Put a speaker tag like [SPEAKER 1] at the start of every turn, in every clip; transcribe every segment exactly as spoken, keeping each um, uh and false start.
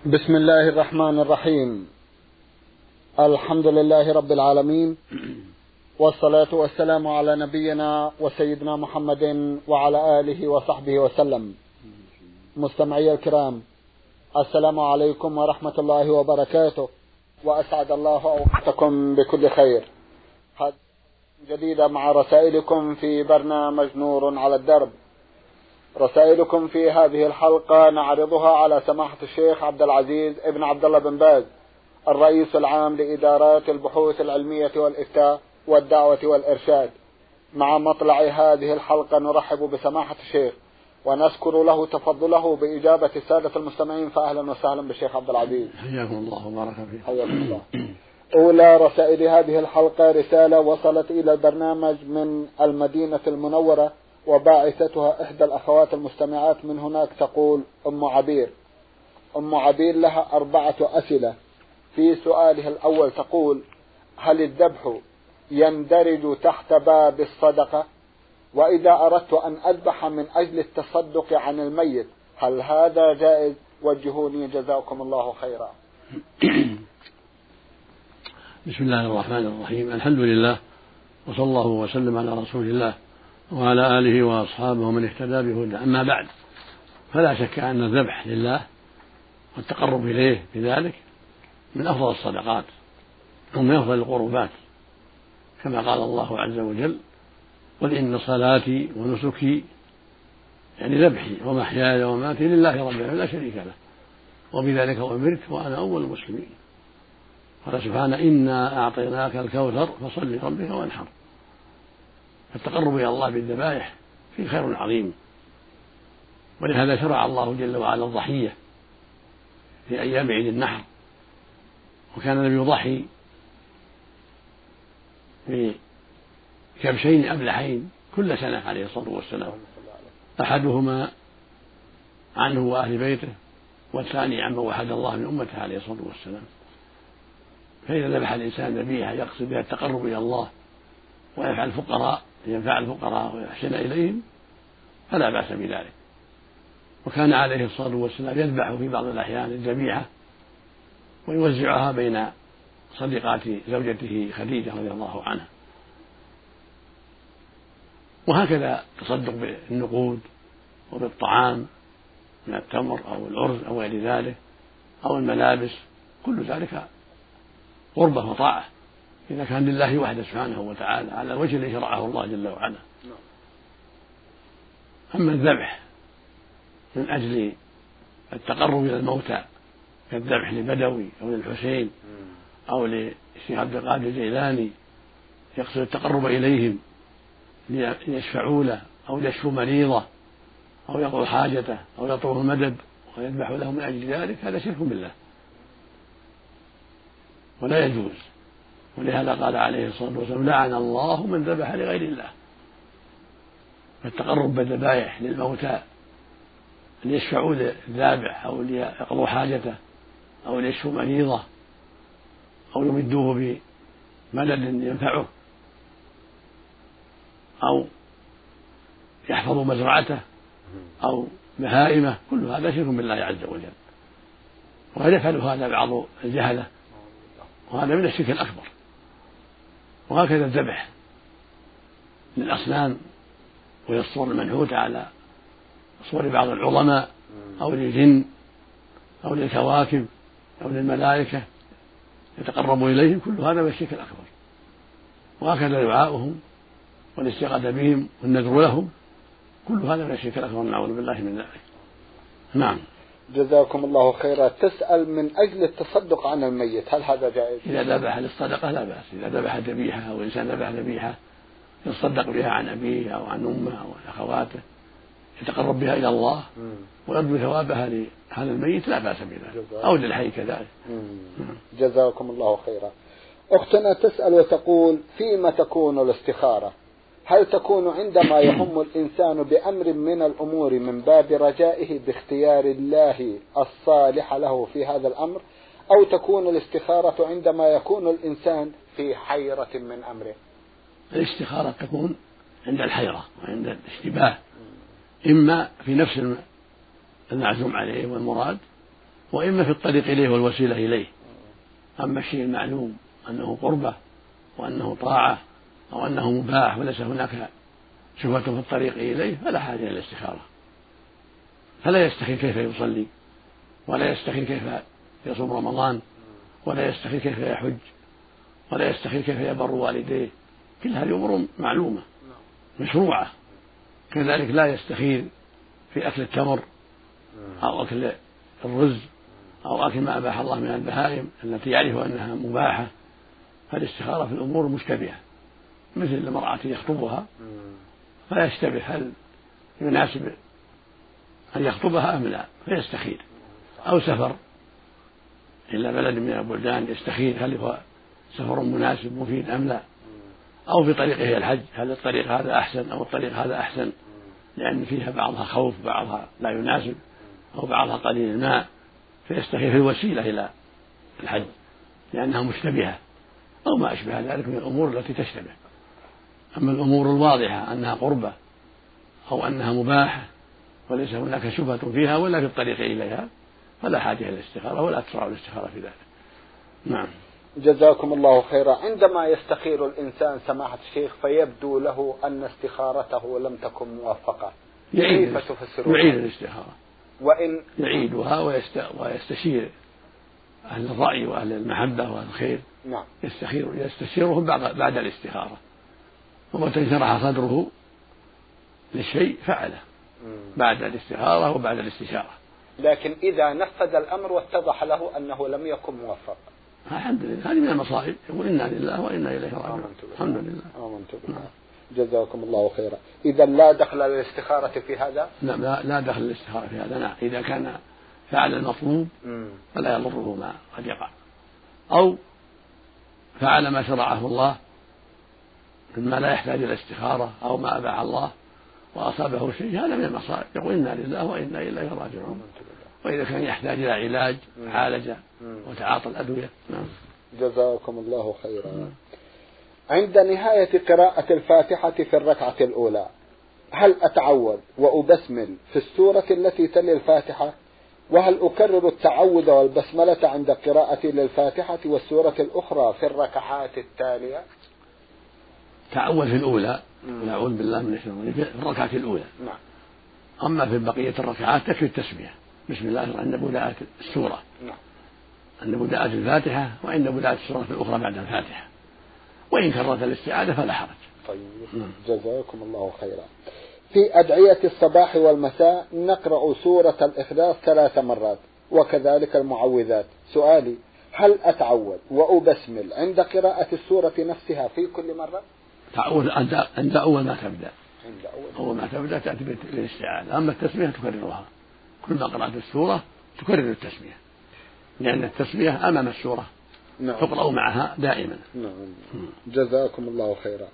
[SPEAKER 1] بسم الله الرحمن الرحيم. الحمد لله رب العالمين، والصلاة والسلام على نبينا وسيدنا محمد وعلى آله وصحبه وسلم. مستمعي الكرام، السلام عليكم ورحمة الله وبركاته، وأسعد الله أوقاتكم بكل خير. جديدة مع رسائلكم في برنامج نور على الدرب. رسائلكم في هذه الحلقة نعرضها على سماحة الشيخ عبد العزيز ابن عبد الله بن باز، الرئيس العام لإدارات البحوث العلمية والإفتاء والدعوة والإرشاد. مع مطلع هذه الحلقة نرحب بسماحة الشيخ ونشكر له تفضله بإجابة السادة المستمعين، فأهلا وسهلا بالشيخ عبد العزيز.
[SPEAKER 2] حياكم الله وبارك فيك.
[SPEAKER 1] حياكم الله. أولى رسائل هذه الحلقة رسالة وصلت إلى البرنامج من المدينة المنورة، وباعثتها إحدى الأخوات المستمعات من هناك، تقول أم عبير. أم عبير لها أربعة أسئلة. في سؤالها الأول تقول: هل الذبح يندرج تحت باب الصدقة؟ وإذا أردت أن أذبح من أجل التصدق عن الميت هل هذا جائز؟ وجهوني جزاكم الله خيرا.
[SPEAKER 2] بسم الله الرحمن الرحيم. الحمد لله، وصلى الله وسلم على رسول الله وعلى آله وأصحابه ومن اهتدى بهداه. أما بعد، فلا شك أن الذبح لله والتقرب إليه بذلك من أفضل الصدقات ومن أفضل القربات، كما قال الله عز وجل: قل إن صلاتي ونسكي، يعني ذبحي ومحياي ومماتي لله رب العالمين لا شريك له، وبذلك أمرت وأنا أول المسلمين. قال سبحانه: إنا أعطيناك الكوثر فصل لربك وانحر. التقرب إلى الله بالذبائح فيه خير عظيم، ولهذا شرع الله جل وعلا الضحية في أيام عيد النحر، وكان النبي يضحي بكبشين أبلحين كل سنة عليه الصلاة والسلام، أحدهما عنه وأهل بيته، والثاني عمن وحد الله من أمته عليه الصلاة والسلام. فإذا ذبح الإنسان ذبيحة يقصد بها التقرب إلى الله ويفعل الفقراء ينفع الفقراء ويحسن إليهم فلا بأس بذلك. وكان عليه الصلاة والسلام يذبح في بعض الأحيان الذبيحة ويوزعها بين صديقات زوجته خديجة رضي الله عنها. وهكذا تصدق بالنقود وبالطعام من التمر أو الأرز أو غير ذلك أو الملابس، كل ذلك قربة وطاعة إذا كان لله وحده سبحانه وتعالى على الوجه الذي شرعه الله جل وعلا. أما الذبح من أجل التقرب إلى الموتى كالذبح لبدوي أو للحسين أو للشيخ عبد القادر الجيلاني يقصد التقرب إليهم ليشفعوا له أو يشفوا مريضة أو يقضوا حاجته أو يطلبوا المدد ويذبح له من أجل ذلك، هذا شرك بالله ولا يجوز. ولهذا قال عليه الصلاة والسلام: لعن الله من ذبح لغير الله. فالتقرب بالذبائح للموتى ليشفعوا للذابح أو ليقضوا حاجته أو ليشفوا مريضة أو يمدوه بمدد ينفعه أو يحفظوا مزرعته أو بهائمه، كل هذا شرك بالله عز وجل، وقد يفعل هذا بعض الجهلة، وهذا من الشرك الأكبر. وهكذا الذبح للأصنام والصور المنحوتة على صور بعض العظماء أو للجن أو للكواكب أو للملائكة يتقرب إليهم، كل هذا من الشرك الأكبر. وهكذا دعاؤهم والاستغاثة بهم والنذر لهم، كل هذا من الشرك الأكبر، نعوذ بالله من ذلك. نعم.
[SPEAKER 1] جزاكم الله خيرا. تسأل من أجل التصدق عن الميت هل هذا جائز؟
[SPEAKER 2] إذا ذبح للصدقة لا بأس. إذا ذبح ذبيحة أو إنسان ذبح ذبيحة يتصدق بها عن أبيه أو عن أمه أو عن أخواته يتقرب بها إلى الله ويرجو ثوابها لهذا الميت لا بأس بذلك، أو للحي كذلك.
[SPEAKER 1] جزاكم الله خيرا. أختنا تسأل وتقول: فيما تكون الاستخارة؟ هل تكون عندما يهم الإنسان بأمر من الأمور من باب رجائه باختيار الله الصالح له في هذا الأمر، أو تكون الاستخارة عندما يكون الإنسان في حيرة من أمره؟
[SPEAKER 2] الاستخارة تكون عند الحيرة وعند الاشتباه، إما في نفس المعزوم عليه والمراد، وإما في الطريق إليه والوسيلة إليه. أما الشيء المعلوم أنه قربة وأنه طاعة أو أنه مباح وليس هناك شبهة في الطريق إليه فلا حاجة إلى الاستخارة. فلا يستخير كيف يصلي، ولا يستخير كيف يصوم رمضان، ولا يستخير كيف يحج، ولا يستخير كيف يبر والديه. كل هذه أمور معلومة مشروعة. كذلك لا يستخير في أكل التمر أو أكل الرز أو أكل ما أباح الله من البهائم التي يعرف أنها مباحة. فالاستخارة في الأمور مشتبهة، مثل المرأة يخطبها فلا يشتبه هل يناسب أن يخطبها أم لا فيستخير، أو سفر إلى بلد من البلدان يستخير هل هو سفر مناسب مفيد أم لا، أو في طريقه الحج هل الطريق هذا أحسن أو الطريق هذا أحسن، لأن فيها بعضها خوف بعضها لا يناسب أو بعضها قليل الماء، فيستخير في الوسيلة إلى الحج لأنها مشتبهة أو ما أشبه ذلك من الأمور التي تشتبه. أما الأمور الواضحة أنها قربة أو أنها مباحة وليس هناك شبهة فيها ولا في الطريق إليها فلا حاجة إلى الاستخارة ولا تشرع الاستخارة في ذلك. نعم.
[SPEAKER 1] جزاكم الله خيرا. عندما يستخير الإنسان سماحة الشيخ فيبدو له أن استخارته لم تكن موفقة،
[SPEAKER 2] يعيد يعيد الاستخارة
[SPEAKER 1] وإن
[SPEAKER 2] يعيدها ويستشير أهل الرأي وأهل المحبة وأهل الخير.
[SPEAKER 1] نعم.
[SPEAKER 2] يستخير يستشيرهم بعد بعد الاستخارة، ومتى انشرح صدره للشيء فعله بعد الاستخارة وبعد الاستشارة.
[SPEAKER 1] لكن إذا نفذ الأمر واتضح له أنه لم يكن موفق،
[SPEAKER 2] الحمد لله، هذه من المصائب، يقول إنا لله وإنا إليه راجعون. الحمد لله.
[SPEAKER 1] آمنت بالله. جزاكم الله خيرا. إذا لا دخل للاستخارة في هذا؟
[SPEAKER 2] لا لا, لا دخل للاستخارة في هذا. نعم. إذا كان فعل المطلوب فلا يضره ما قد يقع، أو فعل ما شرعه الله مما لا يحتاج إلى استخارة أو ما أباح الله وأصابه شيء، هذا من المصائب، يقول إنا لله وإنا إليه راجعون. وإذا كان يحتاج إلى علاج عالج وتعاطى الأدوية. نعم.
[SPEAKER 1] جزاكم الله خيرا. عند نهاية قراءة الفاتحة في الركعة الأولى هل أتعوذ وأبسمل في السورة التي تلي الفاتحة؟ وهل أكرر التعوذ والبسملة عند قراءتي للفاتحة والسورة الأخرى في الركعات التالية؟
[SPEAKER 2] تعوذ في الأولى، نعوذ بالله من الشيطان في الركعة الأولى.
[SPEAKER 1] نعم.
[SPEAKER 2] أما في بقية الركعات تكفي التسمية بسم الله عند بداية السورة.
[SPEAKER 1] نعم.
[SPEAKER 2] عند بداية الفاتحة وعند بداية السورة الأخرى بعد الفاتحة، وإن كررت الاستعاذة فلا حرج.
[SPEAKER 1] طيب. نعم. جزاكم الله خيرا. في أدعية الصباح والمساء نقرأ سورة الإخلاص ثلاث مرات وكذلك المعوذات. سؤالي هل أتعوذ وأبسمل عند قراءة السورة نفسها في كل مرة؟
[SPEAKER 2] تعوذ عند أول ما تبدأ،
[SPEAKER 1] عند أول,
[SPEAKER 2] أول ما تبدأ تأتي بالاستعاذة. أما التسمية تكررها كل ما قرأت السورة تكرر التسمية، لأن التسمية أمام السورة. نعم. تقرأ معها دائما.
[SPEAKER 1] نعم. جزاكم الله خيرا.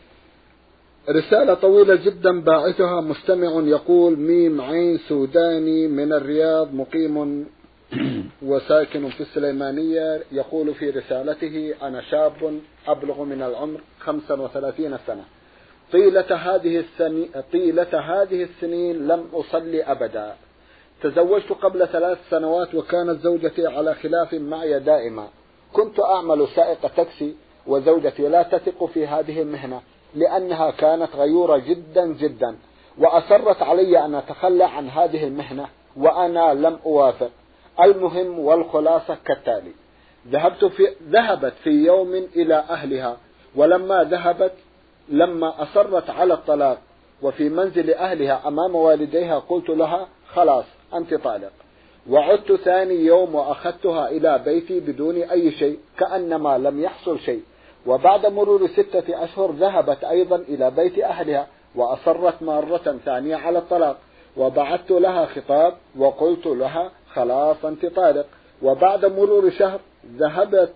[SPEAKER 1] رسالة طويلة جدا باعثها مستمع يقول ميم عين سوداني من الرياض مقيم وساكن في السليمانية. يقول في رسالته أنا شاب أبلغ من العمر خمسا وثلاثين سنة، طيلة هذه السنين طيلة هذه السنين لم أصلي أبدا. تزوجت قبل ثلاث سنوات وكانت زوجتي على خلاف معي دائما. كنت أعمل سائق تاكسي وزوجتي لا تثق في هذه المهنة لأنها كانت غيورة جدا جدا، وأصرت علي أن أتخلى عن هذه المهنة وأنا لم أوافق. المهم والخلاصة كالتالي: ذهبت في ذهبت في يوم إلى أهلها، ولما ذهبت لما أصرت على الطلاق وفي منزل أهلها أمام والديها قلت لها خلاص أنت طالق. وعدت ثاني يوم وأخذتها إلى بيتي بدون أي شيء كأنما لم يحصل شيء. وبعد مرور ستة أشهر ذهبت أيضا إلى بيت أهلها وأصرت مرة ثانية على الطلاق، وبعثت لها خطاب وقلت لها خلاص أنت طالق. وبعد مرور شهر ذهبت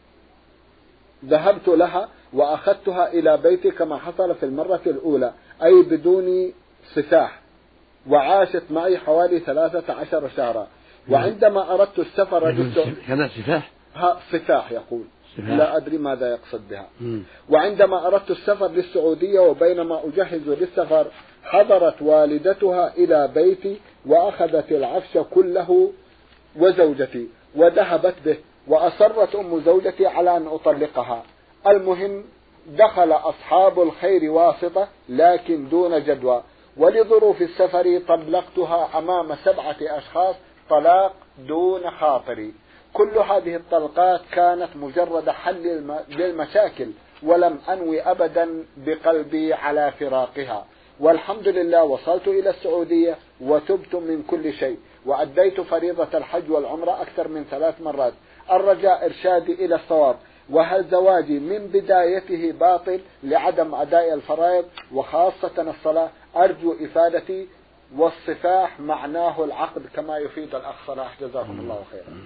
[SPEAKER 1] ذهبت لها وأخذتها إلى بيتي كما حصل في المرة الأولى، أي بدون صفاح، وعاشت معي حوالي ثلاثة عشر شهرا. وعندما أردت السفر
[SPEAKER 2] كذا صفاح
[SPEAKER 1] ها صفاح يقول
[SPEAKER 2] صفاح.
[SPEAKER 1] لا أدري ماذا يقصد بها. وعندما أردت السفر للسعودية وبينما أجهز للسفر حضرت والدتها إلى بيتي وأخذت العفش كله وزوجتي وذهبت به، وأصرت أم زوجتي على أن أطلقها. المهم دخل أصحاب الخير واسطة لكن دون جدوى، ولظروف السفر طلقتها أمام سبعة أشخاص طلاق دون خاطري. كل هذه الطلقات كانت مجرد حل للمشاكل، ولم أنوي أبدا بقلبي على فراقها، والحمد لله وصلت إلى السعودية وتبت من كل شيء، وأديت فريضة الحج والعمرة أكثر من ثلاث مرات. الرجاء إرشادي إلى الصواب، وهل زواجي من بدايته باطل لعدم أداء الفرائض وخاصة الصلاة؟ أرجو إفادتي. والصفاح معناه العقد كما يفيد الأخ صلاح، جزاكم الله خيرا.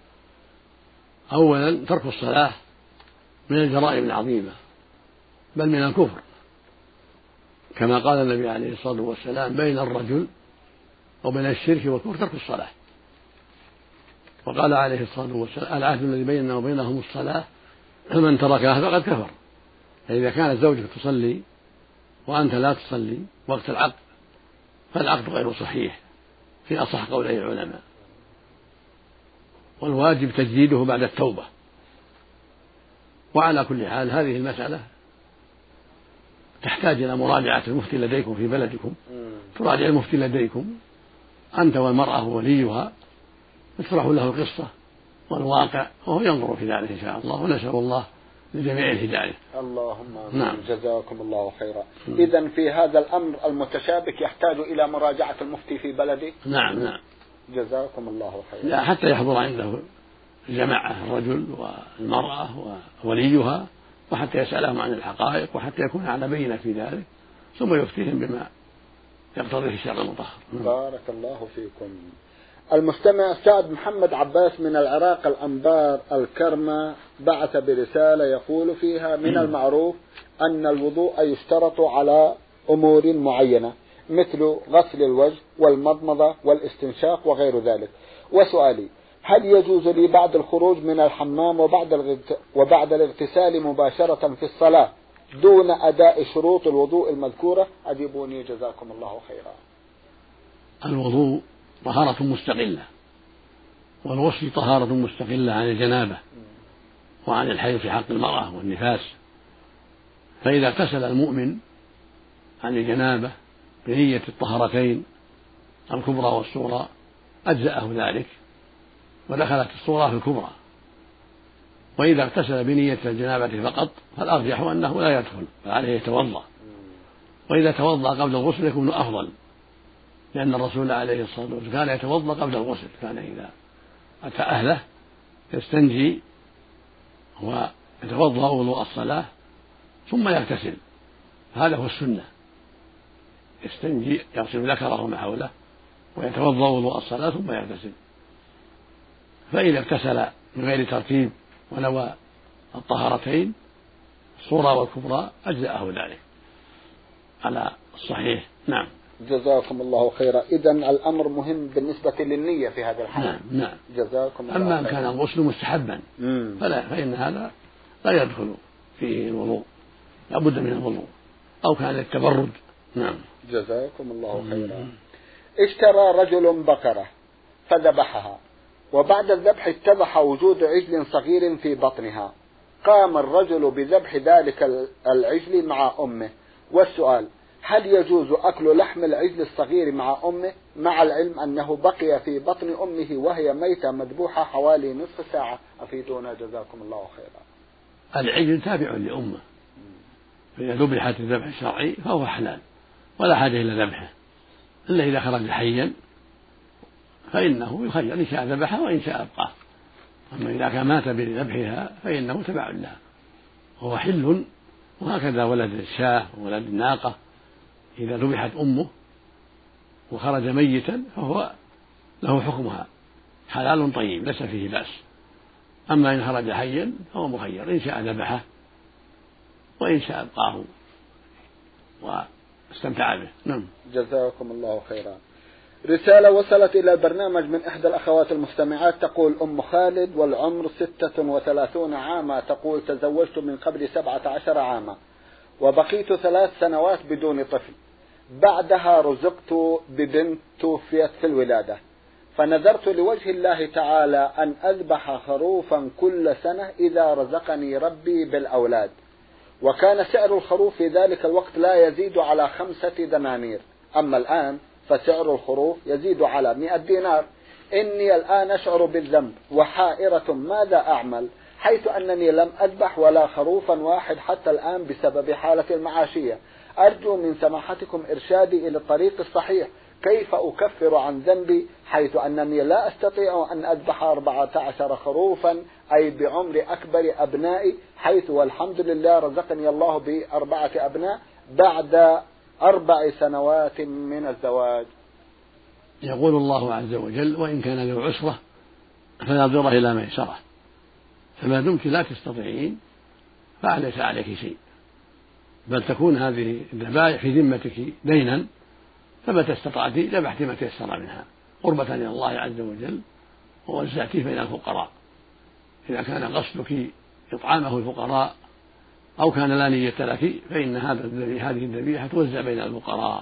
[SPEAKER 2] أولا ترك الصلاة من الجرائم العظيمة بل من الكفر، كما قال النبي عليه الصلاة والسلام بين الرجل وبين الشرك والكفر ترك الصلاة. وقال عليه الصلاة والسلام العهد الذي بيننا وبينهم الصلاة فمن تركها فقد كفر. فإذا كانت زوجك تصلي وأنت لا تصلي وقت العقد فالعقد غير صحيح في أصح قولي العلماء، والواجب تجديده بعد التوبة. وعلى كل حال هذه المسألة تحتاج إلى مراجعة المفتي لديكم في بلدكم، تراجع المفتي لديكم أنت والمرأة ووليها، تشرح له القصة والواقع وهو ينظر في ذلك إن شاء الله، ونسأل الله لجميع الهداية.
[SPEAKER 1] اللهم
[SPEAKER 2] نعم.
[SPEAKER 1] جزاكم الله خيرا. إذن في هذا الأمر المتشابك يحتاج إلى مراجعة المفتي في بلده.
[SPEAKER 2] نعم نعم.
[SPEAKER 1] جزاكم الله خيرا.
[SPEAKER 2] لا حتى يحضر عنده جماعة الرجل والمرأة ووليها، وحتى يسألهم عن الحقائق، وحتى يكون على بينة في ذلك، ثم يفتيهم بما يقتضيه الشرع المطهر.
[SPEAKER 1] بارك الله فيكم. المستمع سعد محمد عباس من العراق الأنبار الكرمة بعث برسالة يقول فيها: من المعروف أن الوضوء يشترط على أمور معينة مثل غسل الوجه والمضمضة والاستنشاق وغير ذلك، وسؤالي: هل يجوز لي بعد الخروج من الحمام وبعد وبعد الاغتسال مباشرة في الصلاة دون أداء شروط الوضوء المذكورة؟ أجيبوني جزاكم الله خيرا.
[SPEAKER 2] الوضوء طهارة مستقلة، والغسل طهارة مستقلة عن الجنابة وعن الحيض في حق المرأة والنفاس. فإذا اغتسل المؤمن عن الجنابة بنية الطهارتين الكبرى والصغرى أجزأه ذلك ودخلت الصغرى في الكبرى. وإذا اغتسل بنية الجنابة فقط فالأرجح أنه لا يدخل، فعليه يتوضأ، وإذا توضأ قبل الغسل يكون أفضل، لأن الرسول عليه الصلاة والسلام كان يتوضأ قبل الغسل، كان إذا أتى أهله يستنجي ويتوضأ وضوء الصلاة ثم يغتسل، هذا هو السنة، يستنجي يغسل ذكره وما حوله ويتوضأ وضوء الصلاة ثم يغتسل. فإذا اغتسل من غير ترتيب ونوى الطهارتين الصغرى والكبرى أجزأه ذلك على الصحيح. نعم.
[SPEAKER 1] جزاكم الله خيرا. إذن الأمر مهم بالنسبة للنية في هذا الحال.
[SPEAKER 2] نعم نعم.
[SPEAKER 1] جزاكم الله
[SPEAKER 2] أما إن
[SPEAKER 1] خيرا.
[SPEAKER 2] كان الغسل مستحبا فلا، فإن هذا لا يدخل فيه الوضوء، لا بد من الوضوء، أو كان التبرد. نعم.
[SPEAKER 1] جزاكم الله خيرا. اشترى رجل بقرة فذبحها، وبعد الذبح اتضح وجود عجل صغير في بطنها، قام الرجل بذبح ذلك العجل مع أمه. والسؤال: هل يجوز أكل لحم العجل الصغير مع أمه مع العلم أنه بقي في بطن أمه وهي ميتة مذبوحة حوالي نصف ساعة؟ أفيدونا جزاكم الله خيرا.
[SPEAKER 2] العجل تابع لأمه، فإذا ذبحت الذبح الشرعي فهو حلال ولا حاجة إلى ذبحه، إلا إذا خرج حيا فإنه يخير إن شاء ذبحه وإن شاء أبقاه. أما إذا كان مات بذبحها فإنه تبع لها وهو حل. وهكذا ولد الشاة وولد الناقة إذا ذبحت أمه وخرج ميتا فهو له حكمها حلال طيب ليس فيه بأس. أما إن خرج حيا فهو مخير، إن شاء ذبحه وإن شاء أبقاه واستمتع به. نعم.
[SPEAKER 1] جزاكم الله خيرا. رسالة وصلت إلى البرنامج من إحدى الأخوات المستمعات تقول: أم خالد والعمر ستة وثلاثون عاما، تقول: تزوجت من قبل سبعة عشر عاما وبقيت ثلاث سنوات بدون طفل، بعدها رزقت ببنت توفيت في الولادة، فنذرت لوجه الله تعالى أن أذبح خروفا كل سنة إذا رزقني ربي بالأولاد، وكان سعر الخروف في ذلك الوقت لا يزيد على خمسة دنانير، أما الآن فسعر الخروف يزيد على مئة دينار. إني الآن أشعر بالذنب وحائرة ماذا أعمل، حيث أنني لم أذبح ولا خروفا واحد حتى الآن بسبب حالة المعاشية. أرجو من سماحتكم إرشادي إلى الطريق الصحيح، كيف أكفر عن ذنبي، حيث أنني لا أستطيع أن أذبح أربعة عشر خروفا أي بعمر أكبر أبنائي، حيث والحمد لله رزقني الله بأربعة أبناء بعد أربع سنوات من الزواج.
[SPEAKER 2] يقول الله عز وجل: وإن كان ذو عسرة فنظرة إلى ميسرة، فما دمت لا تستطيعين فليس عليك شيء، بل تكون هذه الذبائح في ذمتك دينا، فمتى استطعت ذبحت ما تيسر منها قربة إلى الله عز وجل ووزعتيه بين الفقراء. إذا كان قصدك إطعامه الفقراء أو كان لا نية لك فإن هذا هذه الذبيحة توزع بين الفقراء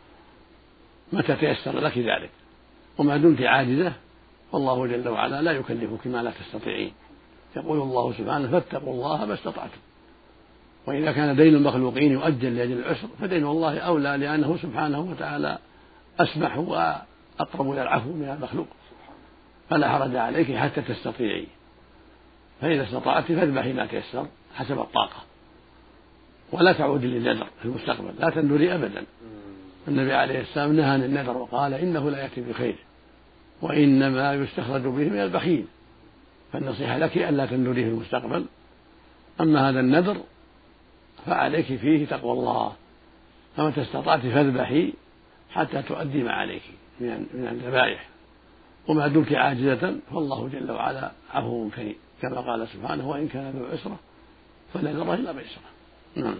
[SPEAKER 2] متى تيسر لك ذلك، وما دمت عاجزة والله جل وعلا لا يكلفك ما لا تستطيعين. يقول الله سبحانه: فاتقوا الله ما استطعتم. وإذا كان دين المخلوقين يؤجل لأجل العسر فدين الله أولى، لأنه سبحانه وتعالى أسمح وأقرب إلى العفو من المخلوق، فلا حرج عليك حتى تستطيعي. فإذا استطعت فاذبحي ما تيسر حسب الطاقة، ولا تعودي للنذر في المستقبل، لا تنذري أبدا. النبي عليه السلام نهى عن النذر وقال: إنه لا يأتي بخير وإنما يستخرج به من البخيل. فالنصيحة لك ألا تنذري في المستقبل. أما هذا النذر فعليك فيه تقوى الله، فمتى استطعت فاذبحي حتى تؤدي ما عليك من الذبائح، وما دمت عاجزة فالله جل وعلا عفو كريم، كما قال سبحانه: وإن كان ذو عسرة فنذره إلى ميسرة. نعم.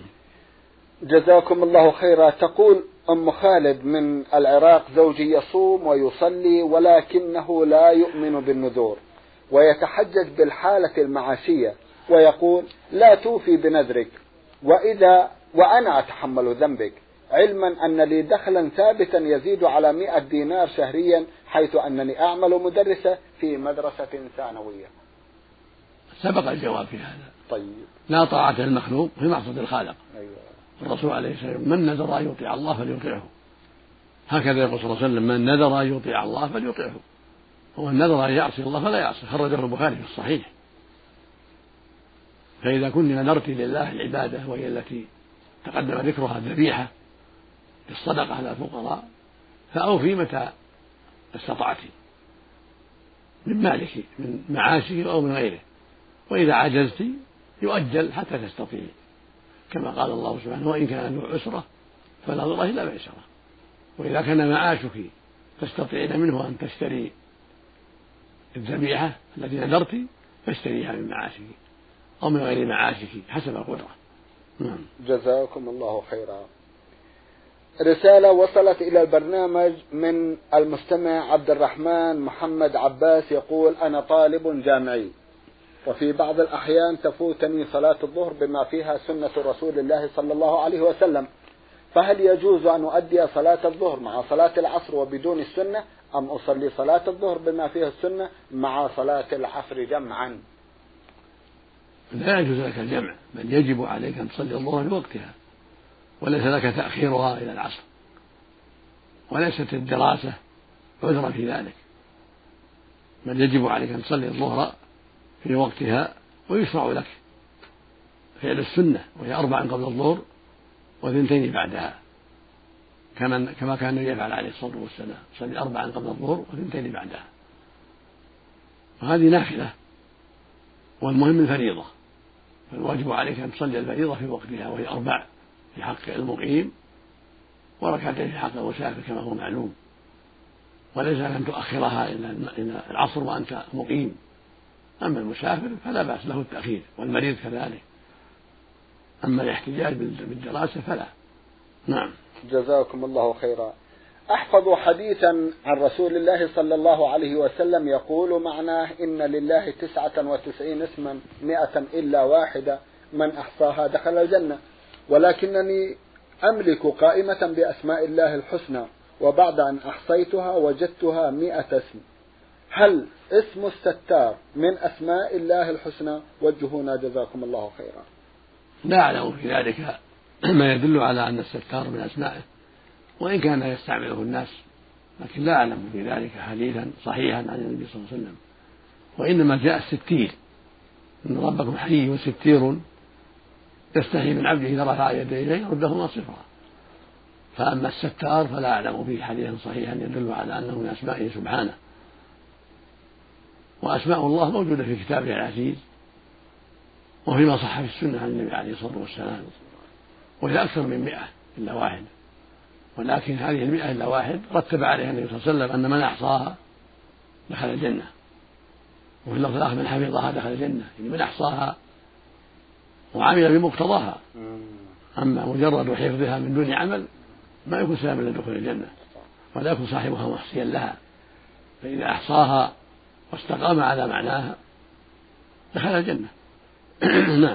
[SPEAKER 1] جزاكم الله خيرا. تقول أم خالد من العراق: زوجي يصوم ويصلي ولكنه لا يؤمن بالنذور، ويتحجج بالحالة المعاشية ويقول: لا توفي بنذرك وإذا وأنا أتحمل ذنبك، علما أن لي دخلا ثابتا يزيد على مئة دينار شهريا، حيث أنني أعمل مدرسة في مدرسة ثانوية.
[SPEAKER 2] سبق الجواب في هذا.
[SPEAKER 1] طيب.
[SPEAKER 2] لا طاعة المخلوق في معصية الخالق.
[SPEAKER 1] أيوة.
[SPEAKER 2] الرسول عليه السلام: من نذر أن يطيع الله فليطيعه. هكذا يقول صلى الله عليه وسلم: من نذر أن يطيع الله فليطيعه. هو النذر أن يعصي الله فلا يعصي، خرجه البخاري في الصحيح. فإذا كنت نذرت لله العبادة وهي التي تقدم ذكرها الذبيحة للصدقة على الفقراء فأوفي متى استطعت من مالك من معاشك أو من غيره، وإذا عجزت يؤجل حتى تستطيع، كما قال الله سبحانه: وإن كان ذو عسرة فنظرة إلى ميسرة. وإذا كان معاشك تستطيعين منه أن تشتري الذبيحة التي نذرت فاشتريها من معاشك أو من غير معاشك حسب القدرة. نعم.
[SPEAKER 1] جزاكم الله خيرا. رسالة وصلت إلى البرنامج من المستمع عبد الرحمن محمد عباس، يقول: أنا طالب جامعي، وفي بعض الأحيان تفوتني صلاة الظهر بما فيها سنة رسول الله صلى الله عليه وسلم، فهل يجوز أن أؤدي صلاة الظهر مع صلاة العصر وبدون السنة، أم أصلي صلاة الظهر بما فيها السنة مع صلاة العصر جمعا؟
[SPEAKER 2] لا يجوز لك الجمع، بل يجب عليك أن تصلي الظهر في وقتها، وليس لك تأخيرها إلى العصر، وليست الدراسة عذرا في ذلك، بل يجب عليك أن تصلي الظهر في وقتها، ويشرع لك فعل السنة وهي أربع قبل الظهر وثنتين بعدها، كما كما كان يفعل عليه الصلاة والسلام: صلي أربعا قبل الظهر وثنتين بعدها. وهذه نافلة، والمهم الفريضة، فالواجب عليك أن تصلي الفريضة في وقتها وهي أربع في حق المقيم وركعتين في حق المسافر كما هو معلوم، وليس لك أن تؤخرها إلى العصر وأنت مقيم. أما المسافر فلا بأس له التأخير، والمريض كذلك. أما الاحتجاج بالدراسة فلا. نعم.
[SPEAKER 1] جزاكم الله خيرا. أحفظ حديثا عن رسول الله صلى الله عليه وسلم يقول معناه: إن لله تسعة وتسعين اسما مئة إلا واحدة من أحصاها دخل الجنة، ولكنني أملك قائمة بأسماء الله الحسنى، وبعد أن أحصيتها وجدتها مئة اسم، هل اسم الستار من أسماء الله الحسنى؟ وجهونا جزاكم الله خيرا.
[SPEAKER 2] لا أعلم في ذلك ما يدل على أن الستار من أسمائه، وإن كان يستعمله الناس، لكن لا أعلم في ذلك حديثا صحيحا عن النبي صلى الله عليه وسلم. وإنما جاء الستير، إن ربكم حي وستير يستحي من عبده إذا رفع يديه إليه يردهما صفرا. فأما الستار فلا أعلم فيه حديثا صحيحا يدل على أنه من أسمائه سبحانه. وأسماء الله موجودة في كتابه العزيز وفيما صح في السنة عن النبي عليه الصلاة والسلام، وهي أكثر من مئة إلا واحد، ولكن هذه المئة إلا واحد رتب عليها النبي صلى الله عليه وسلم أن من أحصاها دخل الجنة، وفي اللفظ الآخر من حفظها دخل الجنة، يعني من أحصاها وعمل بمقتضاها. أما مجرد حفظها من دون عمل ما يكون سببا لدخول الجنة، ولا يكون صاحبها محصيا لها، فإذا أحصاها واستقام على معناها دخل الجنة. نعم.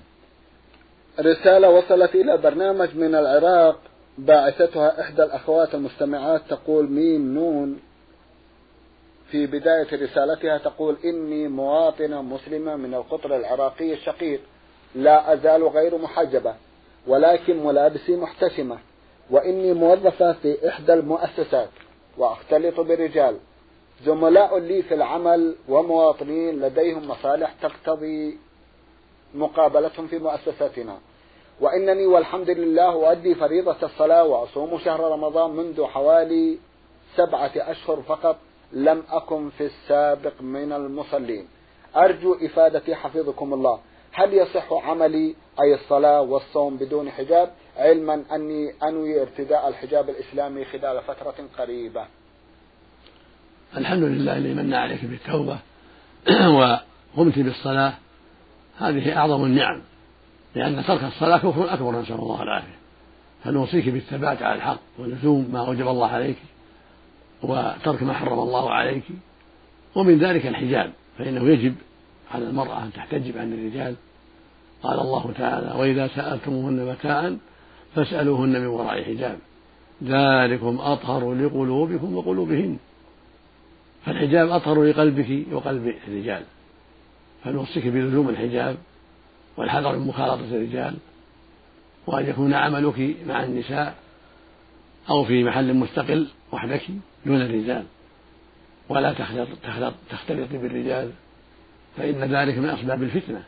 [SPEAKER 1] رسالة وصلت إلى برنامج من العراق باعثتها إحدى الأخوات المستمعات، تقول ميم نون في بداية رسالتها، تقول إني مواطنة مسلمة من القطر العراقي الشقيق، لا أزال غير محجبة ولكن ملابسي محتشمة، وإني موظفة في إحدى المؤسسات وأختلط برجال زملاء لي في العمل ومواطنين لديهم مصالح تقتضي مقابلتهم في مؤسستنا، وإنني والحمد لله أؤدي فريضة الصلاة وأصوم شهر رمضان منذ حوالي سبعة أشهر فقط، لم أكن في السابق من المصلين. أرجو إفادتي حفظكم الله، هل يصح عملي أي الصلاة والصوم بدون حجاب، علما أني أنوي ارتداء الحجاب الإسلامي خلال فترة قريبة؟
[SPEAKER 2] الحمد لله الذي من عليك بالتوبة وقمت بالصلاة، هذه أعظم النعم، لأن ترك الصلاة كفر أكبر، نسأل الله العافية. فنوصيك بالثبات على الحق ولزوم ما أوجب الله عليك وترك ما حرم الله عليك، ومن ذلك الحجاب، فإنه يجب على المرأة أن تحتجب عن الرجال. قال الله تعالى: وإذا سألتموهن متاعا فاسألوهن من وراء حجاب ذلكم أطهر لقلوبكم وقلوبهن. فالحجاب أطهر لقلبك وقلب الرجال، فنوصيك بلزوم الحجاب والحذر من مخالطة الرجال، وأن يكون عملك مع النساء أو في محل مستقل وحدك دون الرجال، ولا تختلط تختلط بالرجال، فإن ذلك من أسباب الفتنة.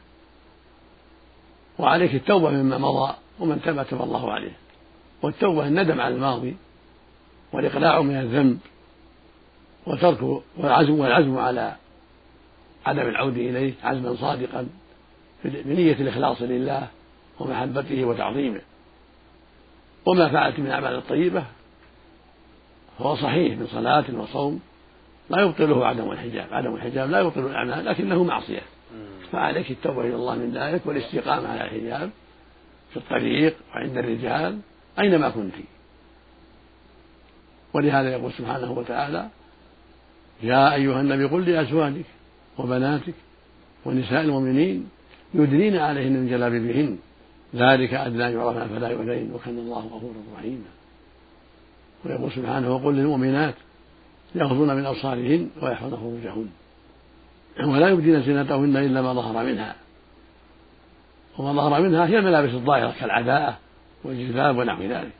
[SPEAKER 2] وعليك التوبة مما مضى، ومن تاب تاب الله عليه. والتوبة الندم على الماضي والإقلاع من الذنب وترك والعزم والعزم على عدم العود إليه عزما صادقا بنية الإخلاص لله ومحبته وتعظيمه. وما فعلت من الأعمال الطيبة هو صحيح من صلاة وصوم لا يبطله عدم الحجاب، عدم الحجاب لا يبطل الأعمال لكنه معصية، فعليك التوبة إلى الله من ذلك والاستقامة على الحجاب في الطريق وعند الرجال أينما كنت. ولهذا يقول سبحانه وتعالى: يا أيها النبي قل لأزواجك وبناتك ونساء المؤمنين يدنين عليهن من جلابيبهن ذلك أدنى أن يعرفن فلا يؤذين وكان الله غفورا رحيما. ويقول سبحانه: وقل للمؤمنات يغضن من أبصارهن ويحفظن فروجهن ولا يبدين زينتهن إلا ما ظهر منها. وما ظهر منها هي الملابس الظاهرة كالعباءة والجلباب ونحو ذلك.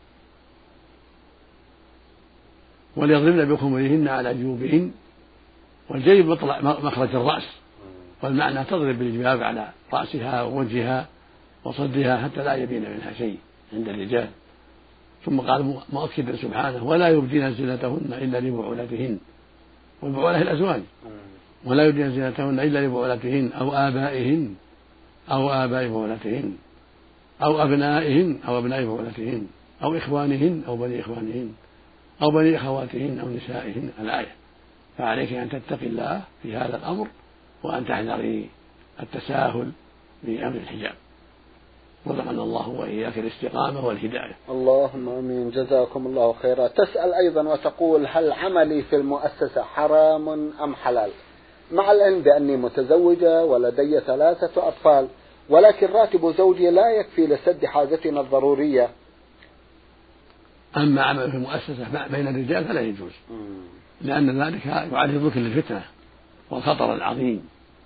[SPEAKER 2] وليضربن بخمرهن على جيوبهن، والجيب مخرج الرأس، والمعنى تضرب بالجباب على رأسها ووجهها وصدها حتى لا يبين منها شيء عند الرجال. ثم قال مؤكدا سبحانه: ولا يبدين زينتهن إلا لبعولتهن، والبعولة الأزواج، ولا يبدين زينتهن إلا لبعولتهن أو آبائهن أو آباء بعولتهن أو أبنائهن أو أبناء بعولتهن أو إخوانهن أو بني إخوانهن أو بني أخواتهن أو نسائهن الآية. فعليك أن تتقي الله في هذا الأمر وأن تحذري التساهل بأمر الحجاب. رزقنا الله وإياك الاستقامة والهداية.
[SPEAKER 1] اللهم آمين، جزاكم الله خيرا. تسأل أيضا وتقول: هل عملي في المؤسسة حرام أم حلال؟ مع العلم بأني متزوجة ولدي ثلاثة أطفال، ولكن راتب زوجي لا يكفي لسد حاجتنا الضرورية،
[SPEAKER 2] أما عمل في مؤسسة بين الرجال فلا يجوز، لأن ذلك يعرضك للفتنة والخطر العظيم.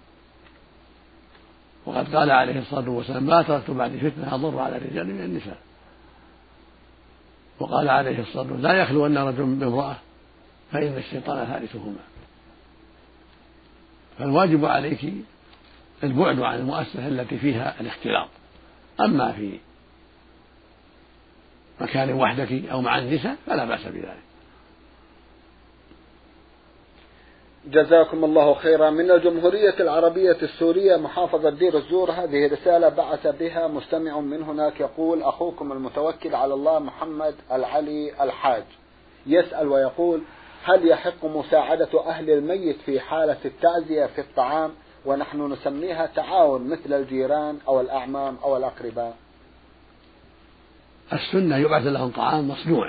[SPEAKER 2] وقد قال عليه الصلاة والسلام: ما تركت بعد فتنة أضر على الرجال من النساء. وقال عليه الصلاة والسلام: لا يخلون رجل بامرأة فإن الشيطان ثالثهما. فالواجب عليك البعد عن المؤسسة التي فيها الاختلاط. أما في مكان وحدك أو مع النساء فلا بأس بذلك.
[SPEAKER 1] جزاكم الله خيرا. من الجمهورية العربية السورية محافظة دير الزور، هذه رسالة بعث بها مستمع من هناك يقول: أخوكم المتوكل على الله محمد العلي الحاج يسأل ويقول: هل يحق مساعدة أهل الميت في حالة التعزية في الطعام، ونحن نسميها تعاون مثل الجيران أو الأعمام أو الأقرباء؟
[SPEAKER 2] السنة يبعث لهم طعام مصنوع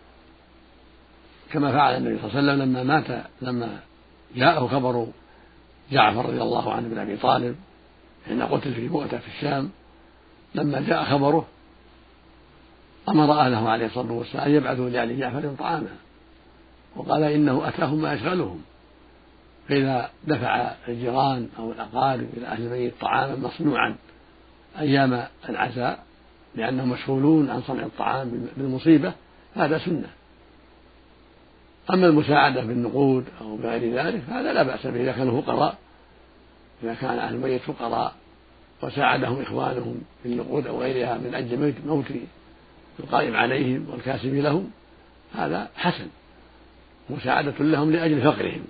[SPEAKER 2] كما فعل النبي صلى الله عليه وسلم لما مات، لما جاءه خبر جعفر رضي الله عنه بن أبي طالب حين قتل في مؤتة في الشام، لما جاء خبره أمر أهله عليه الصلاة والسلام أن يبعثوا لآل جعفر طعاما، وقال إنه أتاهم ما يشغلهم. فإذا دفع الجيران أو الأقارب إلى أهل الميت طعاما مصنوعا أيام العزاء لأنهم مشغولون عن صنع الطعام بالمصيبة هذا سنة. أما المساعدة بالنقود أو بغير ذلك هذا لا بأس به إذا كانوا فقراء، إذا كان أهل الميت فقراء وساعدهم إخوانهم بالنقود أو غيرها من أجل موت القائم عليهم والكاسب لهم هذا حسن، مساعدة لهم لأجل فقرهم.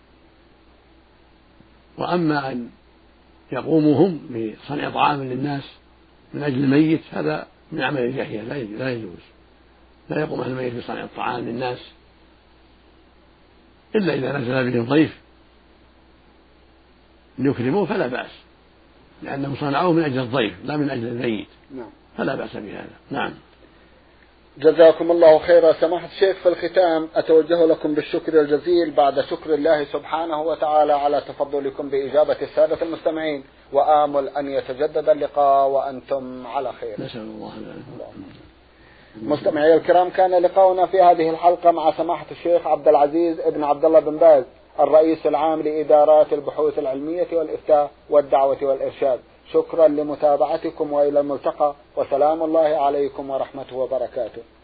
[SPEAKER 2] وأما أن يقوموا هم بصنع طعام للناس من أجل الميت هذا من عمل الجاهلية لا يجوز. لا يقوم أهل الميت بصنع الطعام للناس إلا إذا نزل بهم ضيف ليكرموه فلا بأس، لأنهم صنعوه من أجل الضيف لا من أجل الميت، فلا بأس بهذا. نعم.
[SPEAKER 1] جزاكم الله خيرا. سماحة الشيخ، في الختام أتوجه لكم بالشكر الجزيل بعد شكر الله سبحانه وتعالى على تفضلكم بإجابة السادة المستمعين، وآمل أن يتجدد اللقاء وأنتم على خير.
[SPEAKER 2] نسأل الله ذلك.
[SPEAKER 1] مستمعي الكرام، كان لقاؤنا في هذه الحلقة مع سماحة الشيخ عبد العزيز ابن عبد الله بن باز، الرئيس العام لإدارات البحوث العلمية والإفتاء والدعوة والإرشاد. شكرا لمتابعتكم وإلى الملتقى، وسلام الله عليكم ورحمته وبركاته.